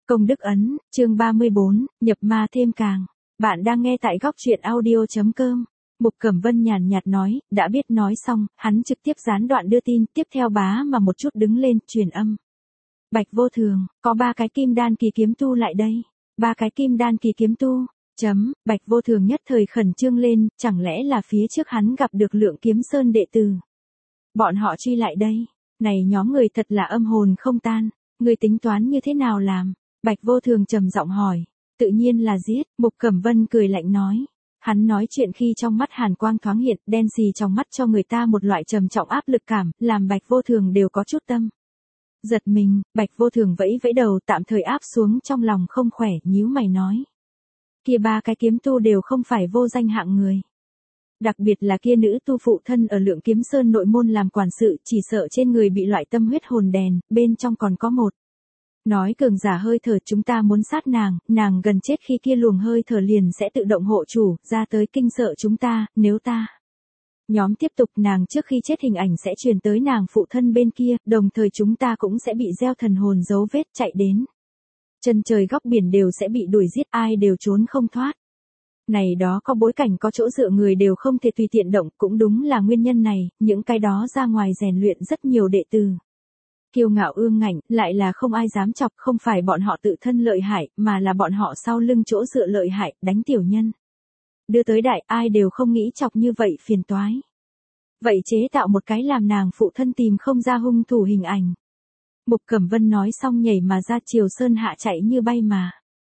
Công đức ấn, chương 34, nhập ma thêm càng. Bạn đang nghe tại góc truyện audio.com. Mục Cẩm Vân nhàn nhạt nói, đã biết nói xong, hắn trực tiếp gián đoạn đưa tin, tiếp theo bá mà một chút đứng lên, truyền âm. Bạch Vô Thường, có 3 cái kim đan kỳ kiếm tu lại đây. 3 cái kim đan kỳ kiếm tu. Bạch Vô Thường nhất thời khẩn trương lên, chẳng lẽ là phía trước hắn gặp được Lượng Kiếm Sơn đệ tử. Bọn họ truy lại đây. Này nhóm người thật là âm hồn không tan. Người tính toán như thế nào làm? Bạch Vô Thường trầm giọng hỏi. Tự nhiên là giết. Mục Cẩm Vân cười lạnh nói. Hắn nói chuyện khi trong mắt hàn quang thoáng hiện, đen xì trong mắt cho người ta một loại trầm trọng áp lực cảm, làm Bạch Vô Thường đều có chút tâm. Giật mình, Bạch Vô Thường vẫy vẫy đầu tạm thời áp xuống trong lòng không khỏe, nhíu mày nói. Kia 3 cái kiếm tu đều không phải vô danh hạng người. Đặc biệt là kia nữ tu phụ thân ở Lượng Kiếm Sơn nội môn làm quản sự, chỉ sợ trên người bị loại tâm huyết hồn đèn, bên trong còn có một. Nói cường giả hơi thở chúng ta muốn sát nàng gần chết khi kia luồng hơi thở liền sẽ tự động hộ chủ, ra tới kinh sợ chúng ta, nếu ta. Nhóm tiếp tục nàng trước khi chết hình ảnh sẽ truyền tới nàng phụ thân bên kia, đồng thời chúng ta cũng sẽ bị gieo thần hồn dấu vết chạy đến. Chân trời góc biển đều sẽ bị đuổi giết, ai đều trốn không thoát. Này đó có bối cảnh có chỗ dựa người đều không thể tùy tiện động, cũng đúng là nguyên nhân này, những cái đó ra ngoài rèn luyện rất nhiều đệ tử. Kiêu ngạo ương ngạnh, lại là không ai dám chọc, không phải bọn họ tự thân lợi hại, mà là bọn họ sau lưng chỗ dựa lợi hại, đánh tiểu nhân. Đưa tới đại, ai đều không nghĩ chọc như vậy phiền toái. Vậy chế tạo một cái làm nàng phụ thân tìm không ra hung thủ hình ảnh. Mục Cẩm Vân nói xong nhảy mà ra Triều Sơn hạ chạy như bay mà.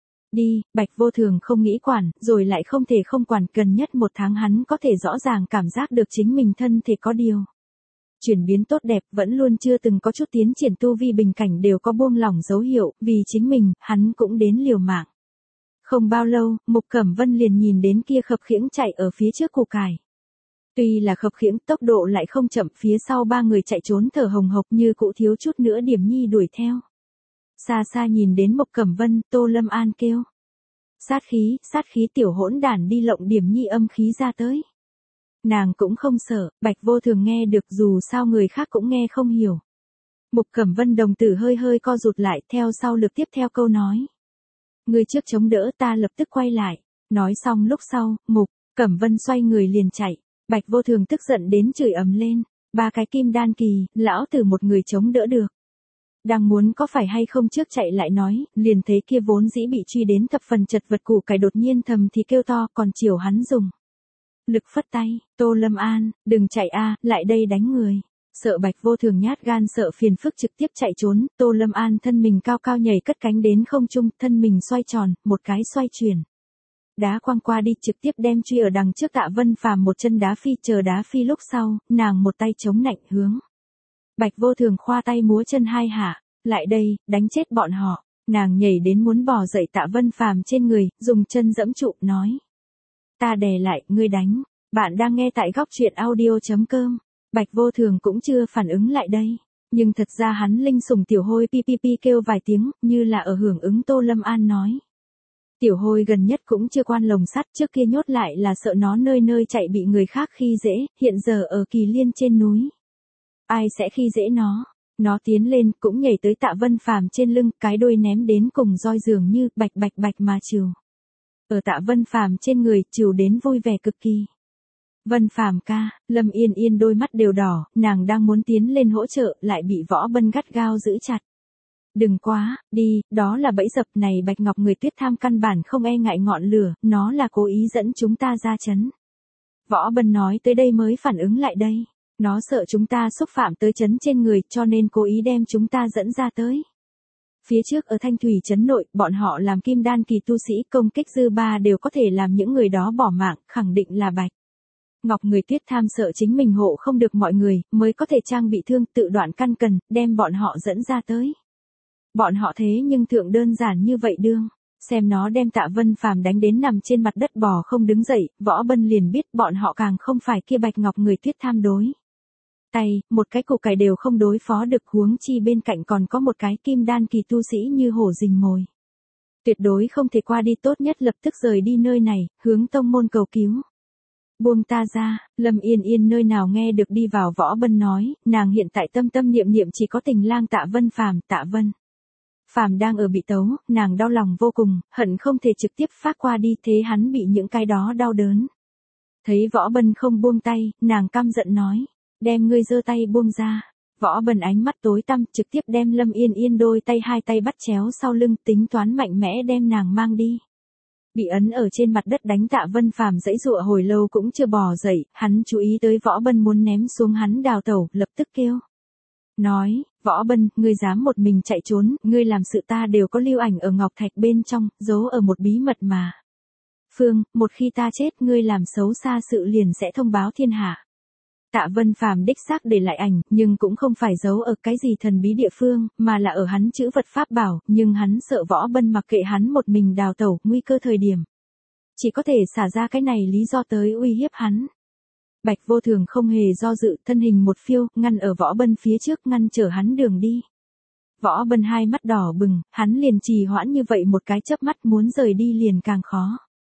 Đi, Bạch Vô Thường không nghĩ quản, rồi lại không thể không quản, gần nhất 1 tháng hắn có thể rõ ràng cảm giác được chính mình thân thể có điều. Chuyển biến tốt đẹp, vẫn luôn chưa từng có chút tiến triển, tu vi bình cảnh đều có buông lỏng dấu hiệu, vì chính mình, hắn cũng đến liều mạng. Không bao lâu, Mục Cẩm Vân liền nhìn đến kia khập khiễng chạy ở phía trước củ cải. Tuy là khập khiễng, tốc độ lại không chậm, phía sau 3 người chạy trốn thở hồng hộc như cũ thiếu chút nữa điểm nhi đuổi theo. Xa xa nhìn đến Mục Cẩm Vân, Tô Lâm An kêu. Sát khí tiểu hỗn đản đi lộng điểm nhi âm khí ra tới. Nàng cũng không sợ, Bạch Vô Thường nghe được dù sao người khác cũng nghe không hiểu. Mục Cẩm Vân đồng tử hơi hơi co rụt lại, theo sau lực tiếp theo câu nói. Người trước chống đỡ, ta lập tức quay lại. Nói xong lúc sau, Mục Cẩm Vân xoay người liền chạy. Bạch Vô Thường tức giận đến chửi ầm lên. 3 cái kim đan kỳ, lão tử một người chống đỡ được. Đang muốn có phải hay không trước chạy lại nói, liền thấy kia vốn dĩ bị truy đến thập phần chật vật củ cải đột nhiên thầm thì kêu to, còn chiều hắn dùng. Lực phất tay, Tô Lâm An, đừng chạy a, lại đây đánh người. Sợ Bạch Vô Thường nhát gan sợ phiền phức trực tiếp chạy trốn, Tô Lâm An thân mình cao cao nhảy cất cánh đến không trung, thân mình xoay tròn, một cái xoay chuyển. Đá quăng qua đi trực tiếp đem truy ở đằng trước Tạ Vân Phàm một chân đá phi, chờ đá phi lúc sau, nàng một tay chống nạnh hướng. Bạch Vô Thường khoa tay múa chân hai hạ, lại đây, đánh chết bọn họ. Nàng nhảy đến muốn bò dậy Tạ Vân Phàm trên người, dùng chân dẫm trụ, nói. Ta đè lại, ngươi đánh. Bạn đang nghe tại góc truyện audio.com. Bạch Vô Thường cũng chưa phản ứng lại đây. Nhưng thật ra hắn linh sủng tiểu hôi pi kêu vài tiếng, như là ở hưởng ứng Tô Lâm An nói. Tiểu hôi gần nhất cũng chưa quan lồng sắt, trước kia nhốt lại là sợ nó nơi nơi chạy bị người khác khi dễ, hiện giờ ở Kỳ Liên trên núi. Ai sẽ khi dễ nó? Nó tiến lên, cũng nhảy tới Tạ Vân Phàm trên lưng, cái đuôi ném đến cùng roi dường như, bạch mà trừ. Ở Tạ Vân Phàm trên người, trừ đến vui vẻ cực kỳ. Vân Phàm ca, Lâm Yên Yên đôi mắt đều đỏ, nàng đang muốn tiến lên hỗ trợ, lại bị Võ Bân gắt gao giữ chặt. Đừng quá, đi, đó là bẫy dập này, Bạch Ngọc người tuyết tham căn bản không e ngại ngọn lửa, nó là cố ý dẫn chúng ta ra chấn. Võ Bân nói tới đây mới phản ứng lại đây. Nó sợ chúng ta xúc phạm tới trấn trên người, cho nên cố ý đem chúng ta dẫn ra tới. Phía trước ở Thanh Thủy trấn nội, bọn họ làm kim đan kỳ tu sĩ công kích dư ba đều có thể làm những người đó bỏ mạng, khẳng định là Bạch Ngọc người tuyết tham sợ chính mình hộ không được mọi người, mới có thể trang bị thương, tự đoạn căn cần, đem bọn họ dẫn ra tới. Bọn họ thế nhưng thượng đơn giản như vậy đương. Xem nó đem Tạ Vân Phàm đánh đến nằm trên mặt đất bò không đứng dậy, Võ Bân liền biết bọn họ càng không phải kia Bạch Ngọc người tuyết tham đối. Tay, một cái củ cải đều không đối phó được, huống chi bên cạnh còn có một cái kim đan kỳ tu sĩ như hổ rình mồi. Tuyệt đối không thể qua đi, tốt nhất lập tức rời đi nơi này, hướng tông môn cầu cứu. Buông ta ra, Lâm Yên Yên nơi nào nghe được đi vào Võ Bân nói, nàng hiện tại tâm niệm chỉ có tình lang Tạ Vân Phàm, Tạ Vân Phàm đang ở bị tấu, nàng đau lòng vô cùng, hận không thể trực tiếp phát qua đi, thế hắn bị những cái đó đau đớn. Thấy Võ Bân không buông tay, nàng căm giận nói, đem ngươi giơ tay buông ra. Võ Bân ánh mắt tối tăm, trực tiếp đem Lâm Yên Yên đôi tay hai tay bắt chéo sau lưng, tính toán mạnh mẽ đem nàng mang đi. Bị ấn ở trên mặt đất đánh Tạ Vân Phàm giãy giụa hồi lâu cũng chưa bò dậy, hắn chú ý tới Võ Bân muốn ném xuống hắn đào tẩu, lập tức kêu. Nói, Võ Bân, ngươi dám một mình chạy trốn, ngươi làm sự ta đều có lưu ảnh ở ngọc thạch bên trong, giấu ở một bí mật mà. Phương, một khi ta chết, ngươi làm xấu xa sự liền sẽ thông báo thiên hạ. Tạ Vân Phàm đích xác để lại ảnh, nhưng cũng không phải giấu ở cái gì thần bí địa phương, mà là ở hắn chữ vật pháp bảo, nhưng hắn sợ Võ Bân mặc kệ hắn một mình đào tẩu, nguy cơ thời điểm. Chỉ có thể xả ra cái này lý do tới uy hiếp hắn. Bạch Vô Thường không hề do dự, thân hình một phiêu, ngăn ở Võ Bân phía trước, ngăn trở hắn đường đi. Võ Bân hai mắt đỏ bừng, hắn liền trì hoãn như vậy một cái chớp mắt, muốn rời đi liền càng khó.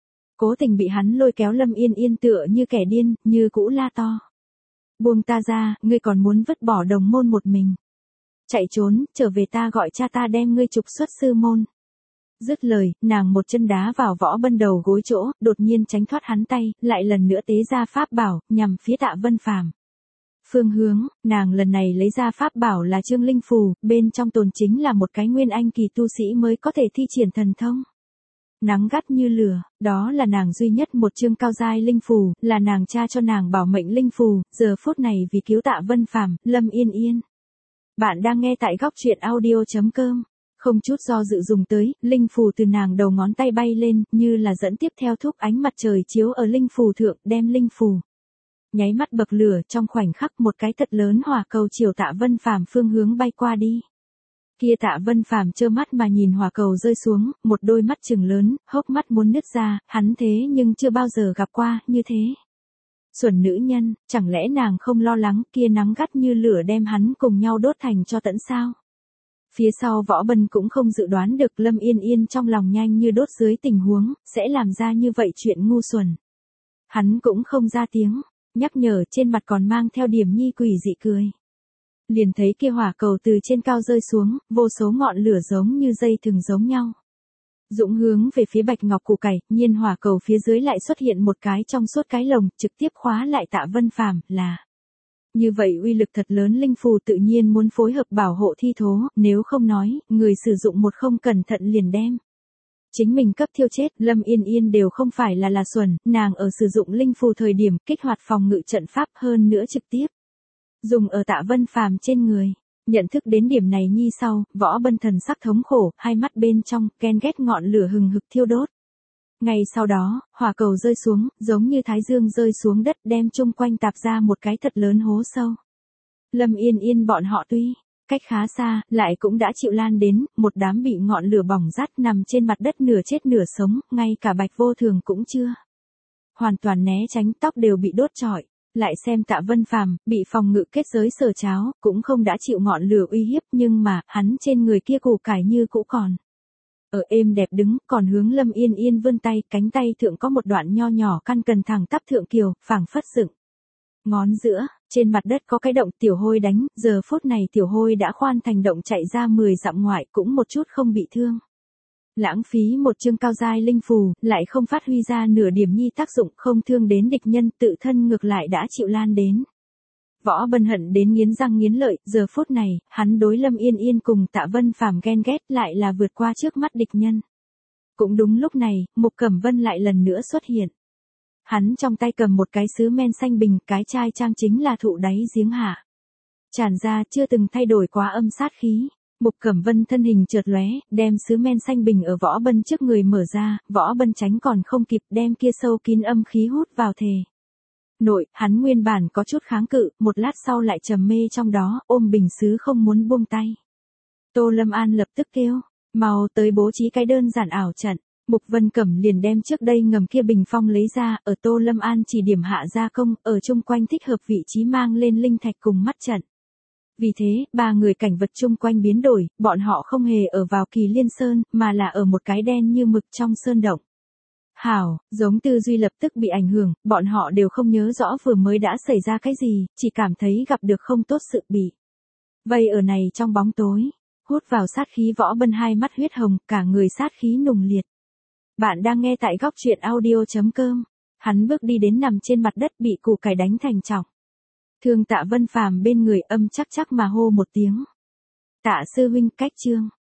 Cố tình bị hắn lôi kéo. Lâm Yên Yên tựa như kẻ điên, như cũ la to. Buông ta ra, ngươi còn muốn vứt bỏ đồng môn một mình. Chạy trốn, trở về ta gọi cha ta đem ngươi trục xuất sư môn. Dứt lời, nàng một chân đá vào Võ Bân đầu gối chỗ, đột nhiên tránh thoát hắn tay, lại lần nữa tế ra pháp bảo, nhằm phía Tạ Vân Phàm. Phương hướng, nàng lần này lấy ra pháp bảo là Trương Linh Phù, bên trong tồn chính là một cái nguyên anh kỳ tu sĩ mới có thể thi triển thần thông. Nắng gắt như lửa, đó là nàng duy nhất một chương cao giai linh phù, là nàng cha cho nàng bảo mệnh linh phù, giờ phút này vì cứu Tạ Vân Phàm, Lâm Yên Yên. Bạn đang nghe tại góc truyện audio.com. Không chút do dự dùng tới, linh phù từ nàng đầu ngón tay bay lên, như là dẫn tiếp theo thúc ánh mặt trời chiếu ở linh phù thượng, đem linh phù. Nháy mắt bậc lửa, trong khoảnh khắc một cái thật lớn hỏa cầu chiều Tạ Vân Phàm phương hướng bay qua đi. Kia Tạ Vân Phàm trơ mắt mà nhìn hỏa cầu rơi xuống, một đôi mắt trừng lớn, hốc mắt muốn nứt ra, hắn thế nhưng chưa bao giờ gặp qua như thế. Xuẩn nữ nhân, chẳng lẽ nàng không lo lắng kia nắng gắt như lửa đem hắn cùng nhau đốt thành cho tẫn sao? Phía sau Võ Bân cũng không dự đoán được Lâm Yên Yên trong lòng nhanh như đốt dưới tình huống, sẽ làm ra như vậy chuyện ngu xuẩn. Hắn cũng không ra tiếng, nhắc nhở trên mặt còn mang theo điểm nhi quỷ dị cười. Liền thấy kia hỏa cầu từ trên cao rơi xuống, vô số ngọn lửa giống như dây thừng giống nhau. Dũng hướng về phía bạch ngọc củ cải, nhiên hỏa cầu phía dưới lại xuất hiện một cái trong suốt cái lồng, trực tiếp khóa lại Tạ Vân Phàm, là. Như vậy uy lực thật lớn linh phù tự nhiên muốn phối hợp bảo hộ thi thố, nếu không nói, người sử dụng một không cẩn thận liền đem. Chính mình cấp thiêu chết, Lâm Yên Yên đều không phải là xuẩn, nàng ở sử dụng linh phù thời điểm kích hoạt phòng ngự trận pháp hơn nữa trực tiếp. Dùng ở Tạ Vân Phàm trên người. Nhận thức đến điểm này nhi sau, Võ Bân thần sắc thống khổ, hai mắt bên trong, ghen ghét ngọn lửa hừng hực thiêu đốt. Ngay sau đó, hỏa cầu rơi xuống, giống như thái dương rơi xuống đất đem chung quanh tạp ra một cái thật lớn hố sâu. Lâm Yên Yên bọn họ tuy cách khá xa, lại cũng đã chịu lan đến, một đám bị ngọn lửa bỏng rát nằm trên mặt đất nửa chết nửa sống, ngay cả Bạch Vô Thường cũng chưa. Hoàn toàn né tránh, tóc đều bị đốt trọi. Lại xem Tạ Vân Phàm, bị phòng ngự kết giới sờ cháo, cũng không đã chịu ngọn lửa uy hiếp, nhưng mà, hắn trên người kia củ cải như cũ còn. Ở êm đẹp đứng, còn hướng Lâm Yên Yên vươn tay, cánh tay thượng có một đoạn nho nhỏ căn cần thẳng tắp thượng kiều, phảng phất dựng. Ngón giữa, trên mặt đất có cái động tiểu hôi đánh, giờ phút này tiểu hôi đã khoan thành động chạy ra 10 dặm ngoại, cũng một chút không bị thương. Lãng phí một chương cao giai linh phù, lại không phát huy ra nửa điểm nhi tác dụng, không thương đến địch nhân, tự thân ngược lại đã chịu lan đến. Võ Bân hận đến nghiến răng nghiến lợi, giờ phút này, hắn đối Lâm Yên Yên cùng Tạ Vân Phàm ghen ghét lại là vượt qua trước mắt địch nhân. Cũng đúng lúc này, Mục Cẩm Vân lại lần nữa xuất hiện. Hắn trong tay cầm một cái sứ men xanh bình, cái chai trang chính là thụ đáy giếng hạ. Tràn ra chưa từng thay đổi quá âm sát khí. Mục Cẩm Vân thân hình chợt lóe, đem sứ men xanh bình ở Võ Bân trước người mở ra, Võ Bân tránh còn không kịp đem kia sâu kín âm khí hút vào thể. Nội, hắn nguyên bản có chút kháng cự, một lát sau lại trầm mê trong đó, ôm bình sứ không muốn buông tay. Tô Lâm An lập tức kêu, mau tới bố trí cái đơn giản ảo trận. Mục Vân Cẩm liền đem trước đây ngầm kia bình phong lấy ra, ở Tô Lâm An chỉ điểm hạ gia công, ở chung quanh thích hợp vị trí mang lên linh thạch cùng mắt trận. Vì thế, ba người cảnh vật chung quanh biến đổi, bọn họ không hề ở vào Kỳ Liên Sơn, mà là ở một cái đen như mực trong sơn động. Hảo, giống tư duy lập tức bị ảnh hưởng, bọn họ đều không nhớ rõ vừa mới đã xảy ra cái gì, chỉ cảm thấy gặp được không tốt sự bị vây ở này trong bóng tối. hút vào sát khí Võ Bân hai mắt huyết hồng, cả người sát khí nùng liệt. Bạn đang nghe tại góc truyện audio.com. Hắn bước đi đến nằm trên mặt đất bị củ cải đánh thành chỏng. Thương Tạ Vân Phàm bên người âm chắc chắc mà hô một tiếng. Tạ sư huynh cách chương.